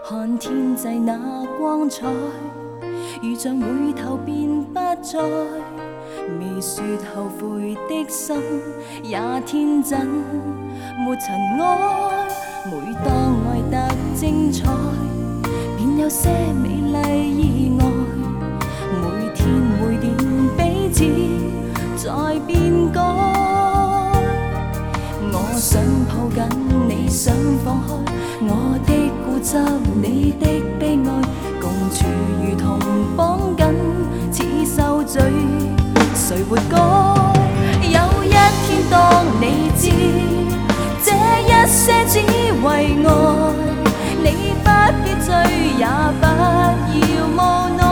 看天际那光彩，如像回头便不再。未说後悔的心也天真，沒塵埃。每當愛得精彩，便有些美麗意外。每天每點彼此在變改。我想抱緊你，想放開我的固執，你的悲哀，共處如同綁緊，似受罪。誰活該？有一天當你知，這一些只為愛，你不必追，也不要無奈。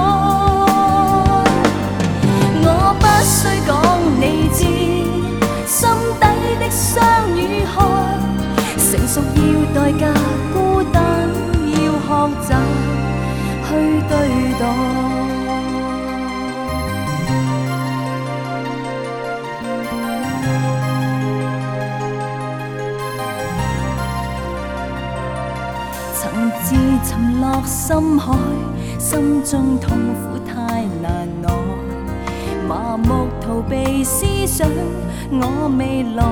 我不需講你知，心底的傷與害，成熟要代價，孤單要學習去對待。曾自沉落深海，心中痛苦太難耐，麻木逃避思想我未來。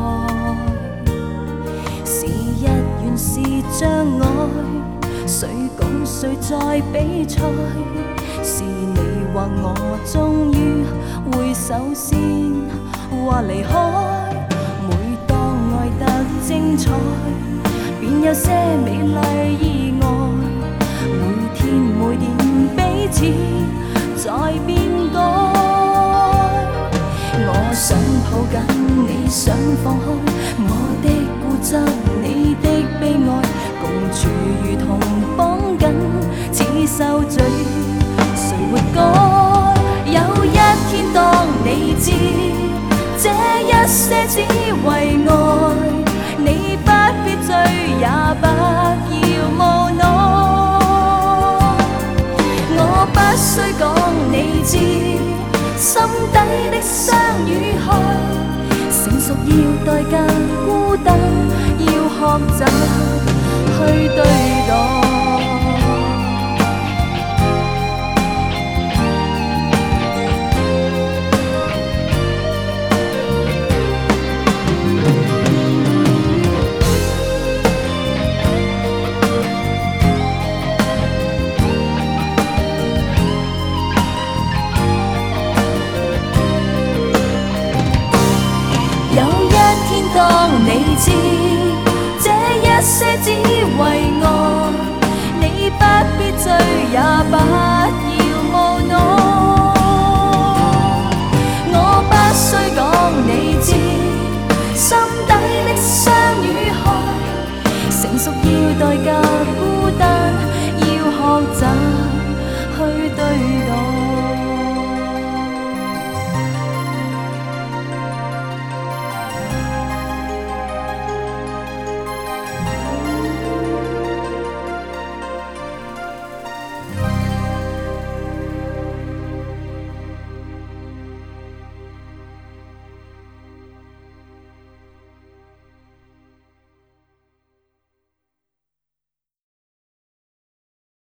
時日原是障礙，誰講誰在比賽？是你或我終於會首先或離開。每當愛得精彩，便有些美麗意外。每天每點彼此在變改。我想抱緊你，想放開我的固執，你的悲哀，共處如同綁緊，似受罪。誰活該？有一天當你知，這一些只為愛，你不必追，也不要無奈。我不需講你知，心底的傷與害，成熟要代價，孤單要學習